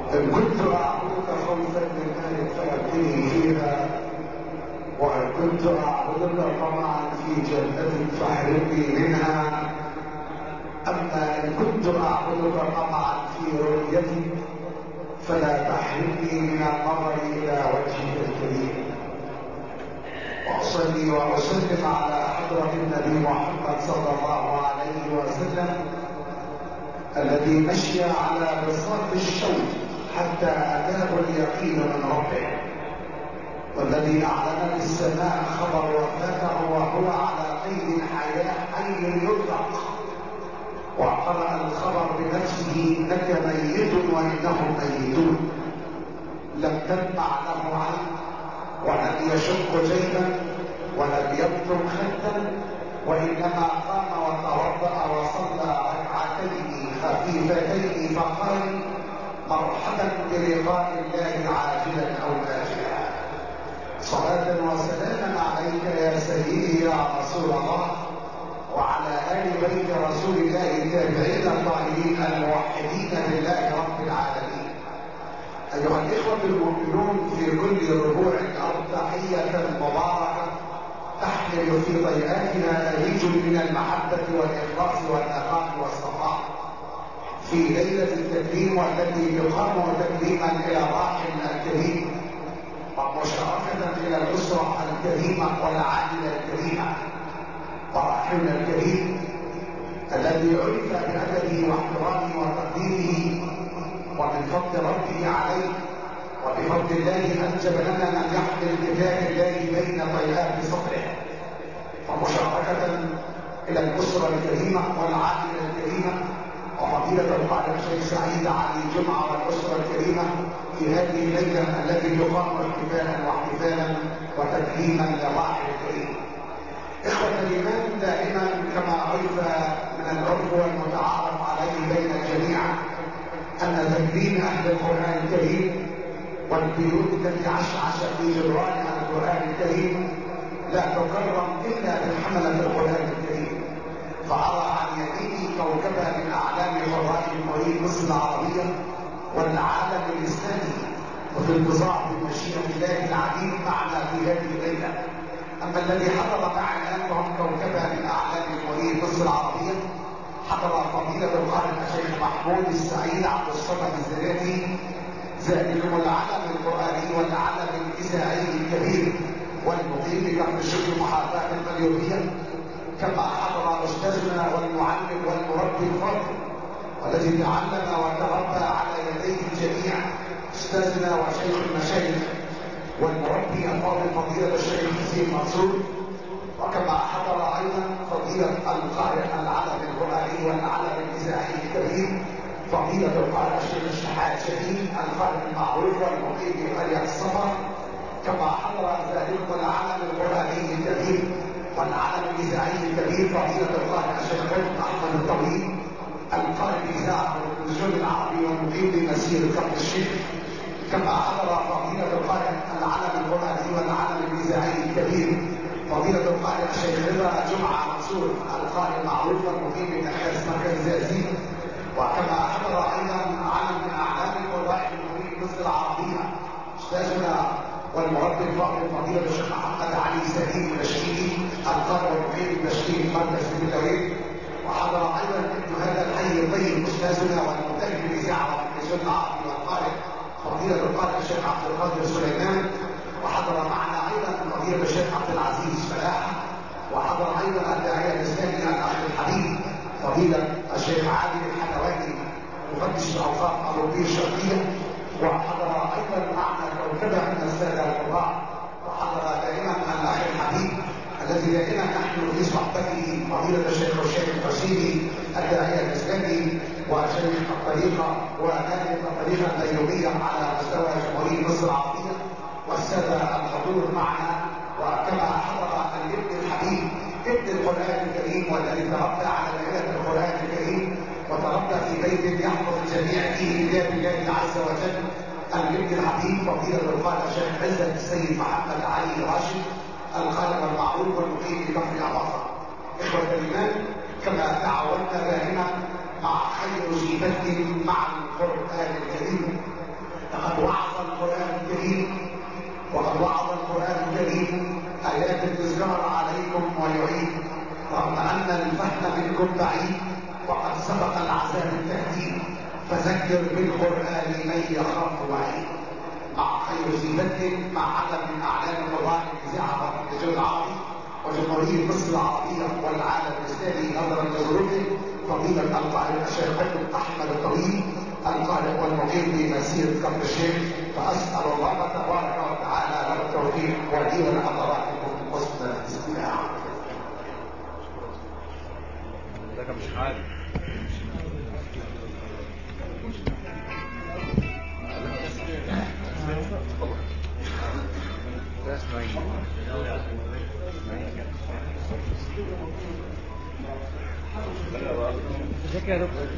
إن كنت أعبدك خوفا من مالك فأبتني فيها، وإن كنت أعبدك طمعا في جنتك فاحرمني منها. أما إن كنت أعبدك طمعا في رؤيتك فلا تحرمني من النظر إلى وجهك الكريم. وأصلي وأسلم على حضرة النبي محمد صلى الله عليه وسلم الذي مشي على بساط الشوق حتى أتاه اليقين من ربه، والذي أعلن للسماء خبر وفاته وهو على قيد الحياة حي يطلق، وقرأ الخبر بنفسه إنك ميت وإنهم ميتون. لم تدمع له عين، ولم يشق جيبا، ولم يبطن خدا، وإنما قام وتوضأ وصلى ركعتين خفيفتين فقال: مرحبا بلقاء الله عاجلا أو آجلا. صلاة وسلاما عليك يا سيدي يا رسول الله، وعلى آل بيت رسول الله التابعين الطاهرين الموحدين لله رب العالمين. أيها الإخوة المؤمنون في كل ربوع الأرض، تحية مباركة تحمل في ضيئاتها نهيج من المحبة والإخلاص والنقاء والصفاء في ليلة التكريم، والتي تقام تكريما إلى الراحل الكريم، ومشاركة إلى الأسرة الكريمة والعائلة الكريمة. وراحلنا الكريم الذي عرف بأدبه واحترامه وتقديره، ومن فضل ربه عليه وبفضل الله أنجب لنا من يحمل كتاب الله بين طيات صدره. ومشاركة إلى الأسرة الكريمة والعائلة الكريمة، وفضيلة القائد الشيخ سعيد علي جمعة والأسرة الكريمة في هذه الليلة التي تقام احتفالا وتكريما للراحل الكريم. إخوة الإيمان، دائما كما عرف من العرف والمتعارف عليه بين الجميع أن تكريم أهل القرآن الكريم والبيوت التي عشعش في جدران القرآن الكريم لا تكرم إلا بحملة القرآن الكريم. فأرى عن يميني كوكبة من أعلام قراء المريض مصر العربية والعالم الإسلامي، وفي انتظار بمشيئة الله العليم معنا في هذه الليلة. أما الذي حضر معنا الآن فهم كوكبة من أعلام المريض مصر العربية. حضر فضيلة القائد الشيخ محمود السعيد عبد الصمد الزريري، ذلكم العلم القرآني والعلم الإذاعي الكبير والمقيم بكفر الشيخ المحافاة القليوبية. كما حضر أستاذنا والمعلم والمربي الفاضل والذي تعلم وتربى على يديه الجميع، أستاذنا وشيخ المشايخ والمربي الفاضل فضيلة الشيخ حسين منصور. وكما حضر أيضا فضيلة القارئ العلم القرآني والعلم الإذاعي الكبير فضيلة القارئ الشيخ الشحات شهيد القارئ المعروف والمقيم بقرية الصفا. كما حضر ذلك العلم القرآني الكبير والعلم الإذاعي الكبير فضيلة القارئ الشيخ أحمد الطويل القارئ الإذاعة والتلفزيون العربي والمقيم بمسير كفر الشيخ. كما حضر فضيلة القارئ العلم القرآني والعلم الإذاعي الكبير فضيلة القارئ الشيخ رضا جمعة منصور القارئ المعروف والمقيم بمحافظ مركز الزقازيق. وكما حضر أيضا علم من أعلام القراء المريد مصر العربية أستاذنا والمربي الفاضل فضيلة الشيخ محمد علي سليم البشيري القارئ والمقيم بمشير مركز التوحيد. وحضر أيضا ابن هذا الحي الطيب أستاذنا والمنتج بالإذاعة والتلفزيون العربي والقارئ فضيلة القارئ الشيخ عبد القادر سليمان. وحضر معنا أيضا فضيلة الشيخ عبد العزيز فلاح. وحضر أيضا الداعية الإسلامي الأخ الحبيب فضيلة الشيخ عادل الحلواني مفتش الأوقاف الأوروبية الشرقية. وحضر أيضا معنا كوكبة من السادة القراء. وحضر دائما الأخ الحبيب الذي دائما نحن في صحبته فضيلة الشيخ الشيخ الحسيني الداعية الإسلامي وشيخ الطريقة ونائب الطريقة الأيوبية على مستوى جمهورية مصر العربية والسادة الحضور معنا. وكما حضر الابن الحبيب ابن القرآن الكريم والذي تربى على مائدة القرآن الكريم وتربى في بيت يحفظ الجميع فيه كتاب الله عز وجل الابن الحبيب فضيلة القارئ الشيخ عزت السيد محمد علي راشد القارئ المعروف والمقيم بكفر أباظة. إخوة الإيمان، كما تعودنا دائما مع خير جيبة مع القرآن الكريم فقد وعظ القرآن الكريم آيات التذكار عليكم ويعيد، رغم أن الفهم منكم بعيد وقد سبق العذاب التهديد، فذكر بالقرآن من يخاف وعيد. مع خير زينة مع عدد من أعلام النظام الإذاعة والتلفزيون العربي وجمهورية مصر العربية والعالم الإسلامي نظرا لظروفه، فضيلة القارئ الشيخ أحمد الطويل القارئ والمقيم بمسيرة كفر الشيخ، فأسأل الله تبارك وتعالى له التوفيق ولي حضراتكم حسن الاستماع. ده مش حاجة ازيك يا دكتور؟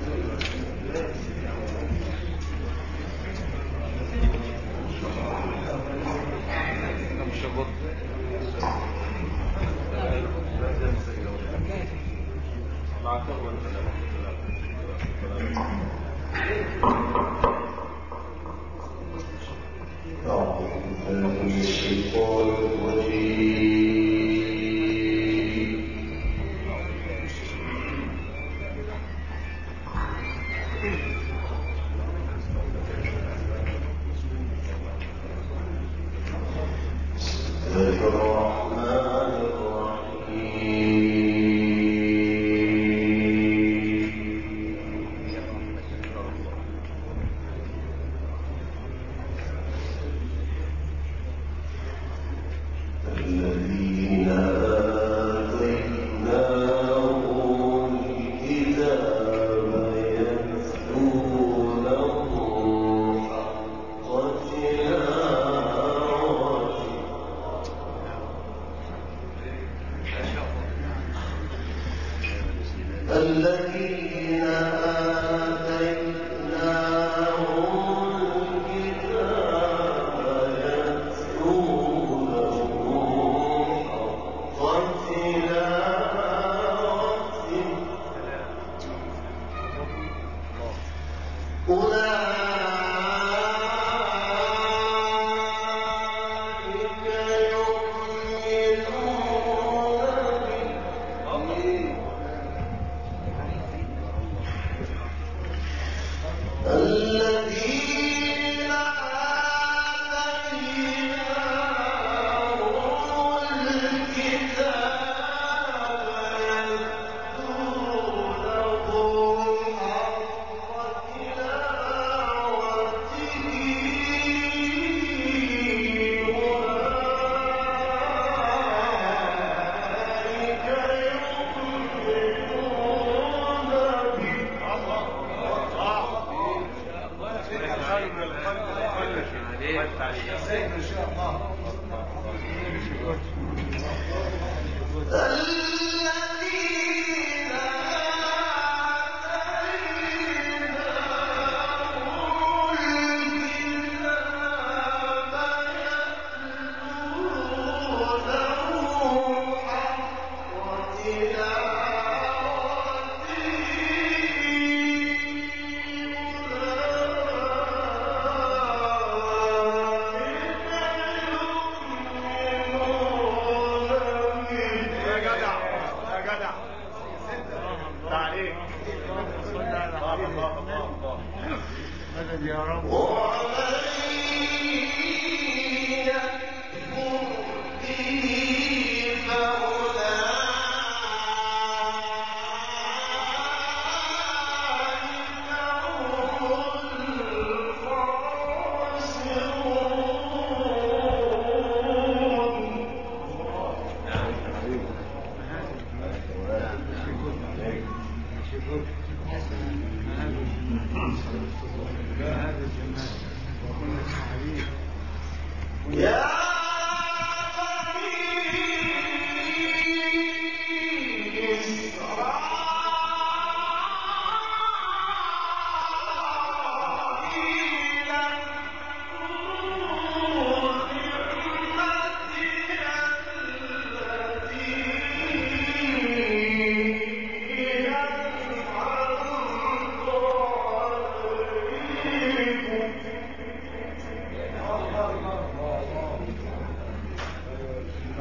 مش هبط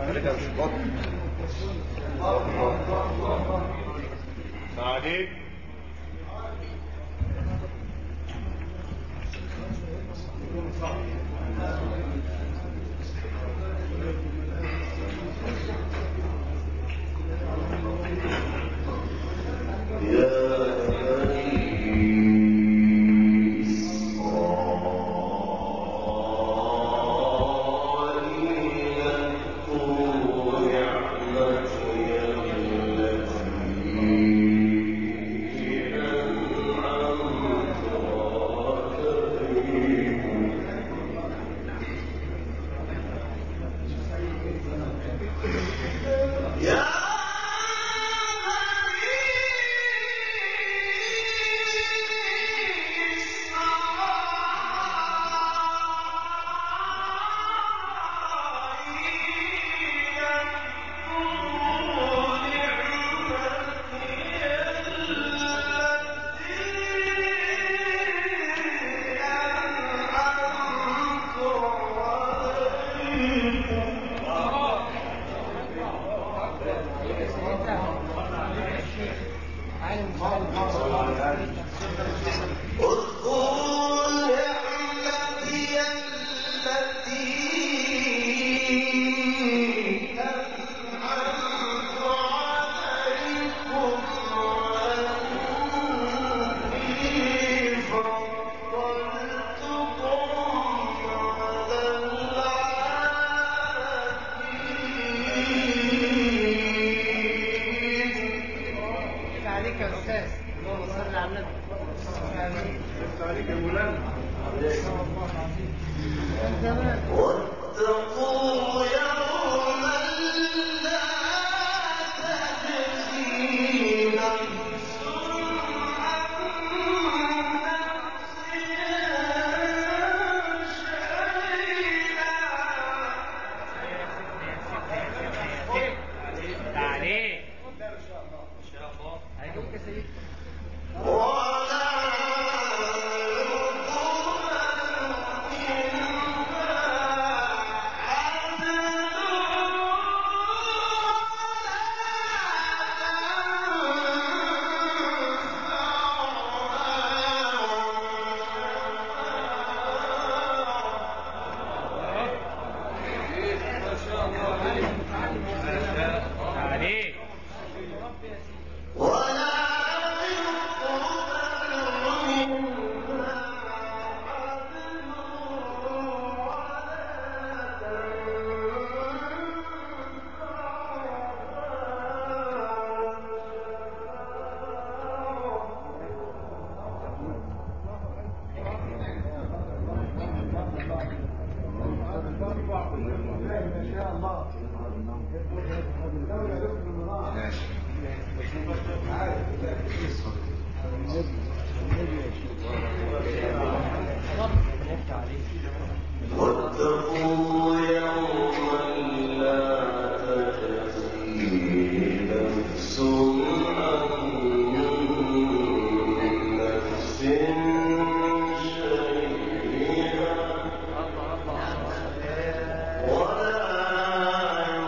ده مش بطل. عليك واتقوا يوما لا تجزي نفس عن نفس شيئا تعليق ان شاء الله هيجيبك يا سيدي. ولا تعليق واتقوا يوما لا تجزي نفس عن نفس شيئا ولا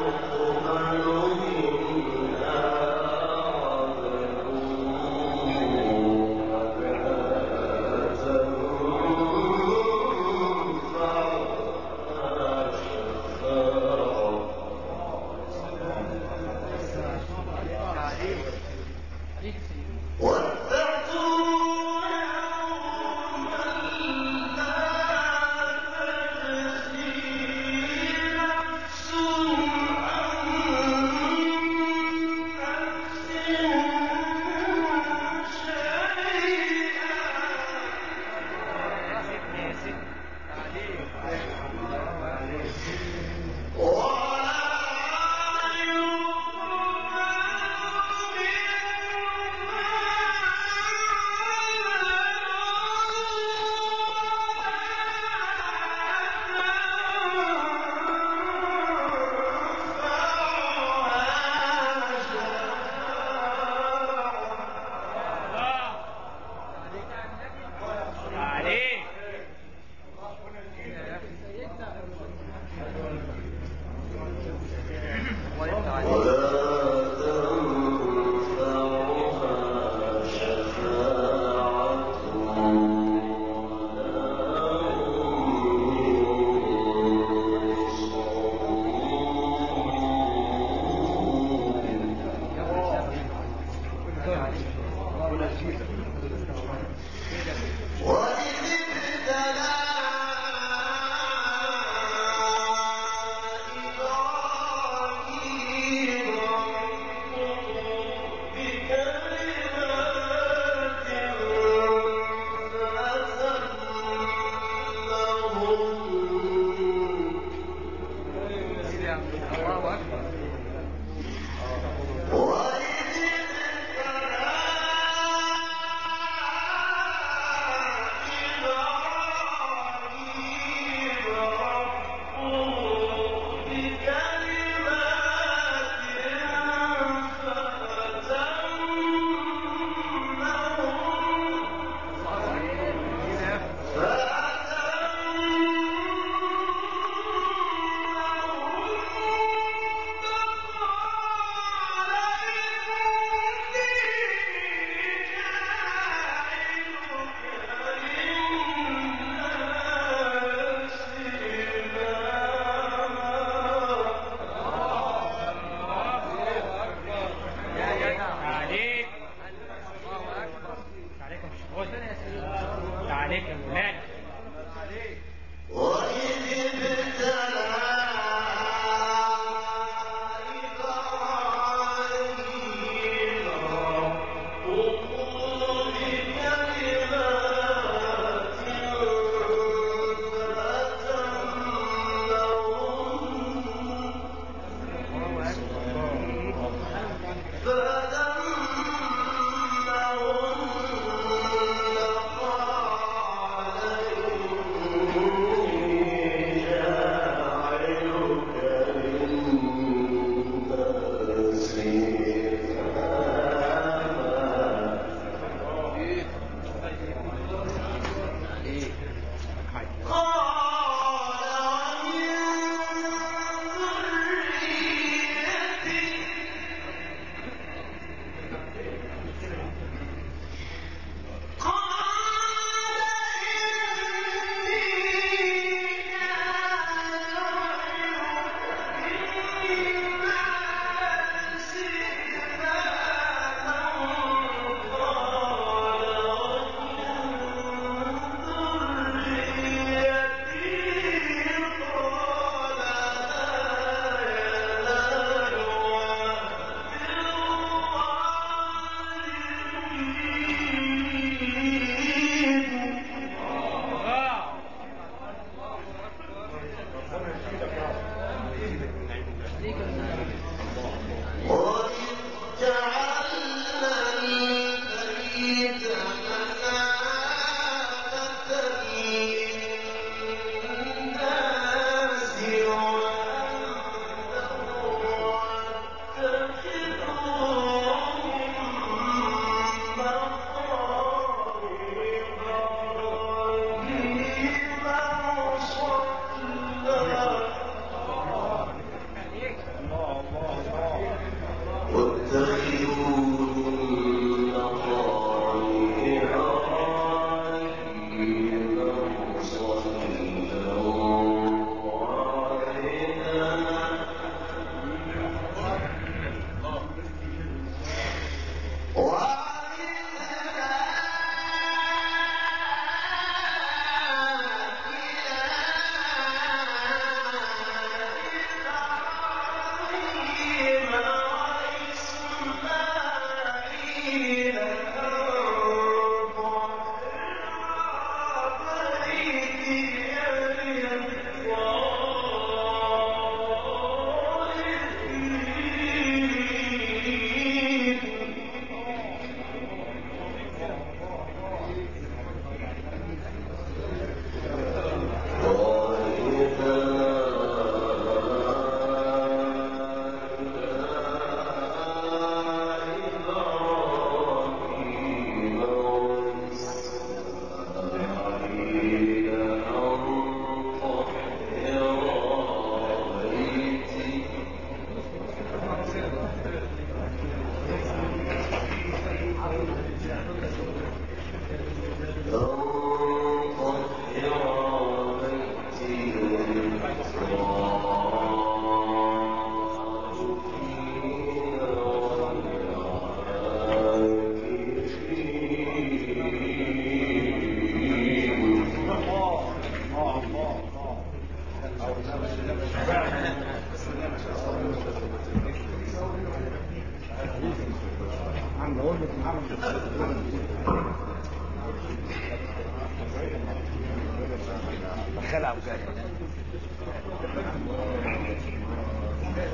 دخلها وجاي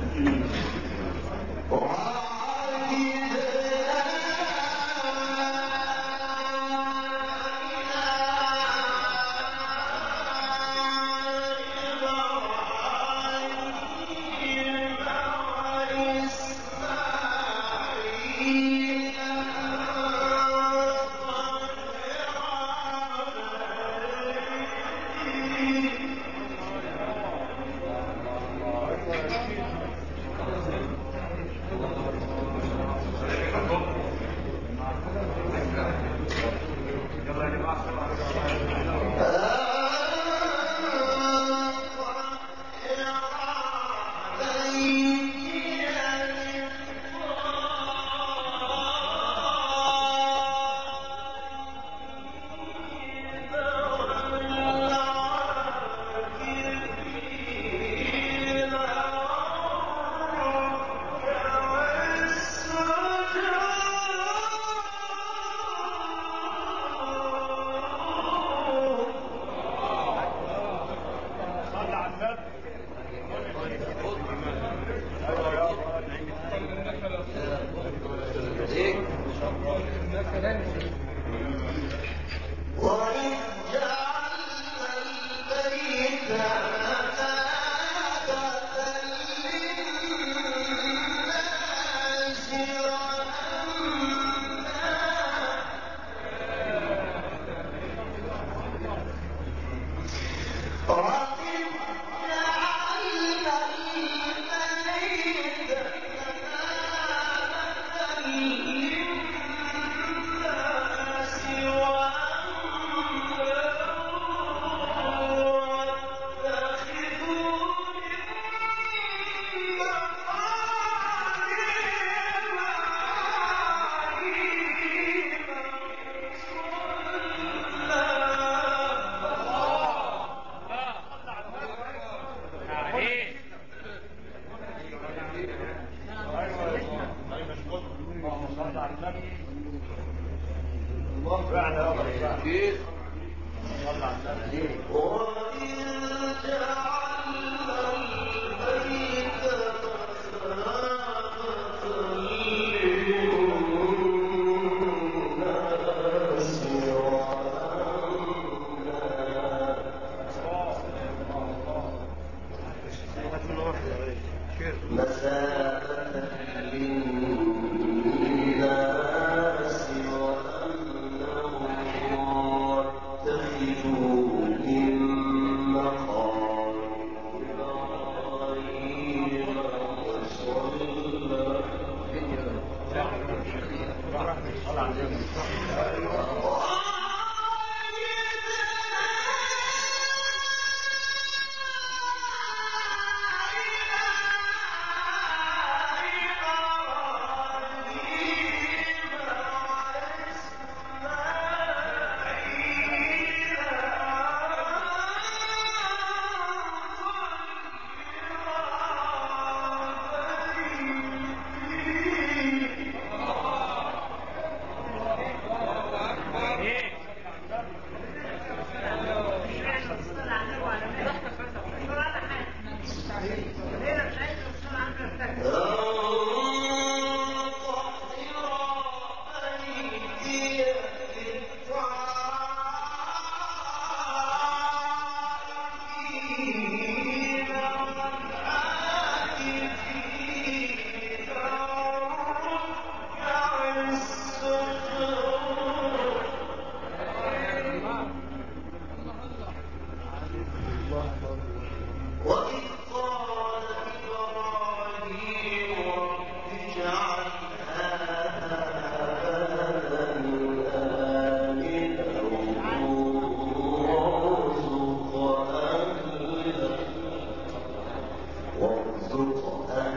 وارزق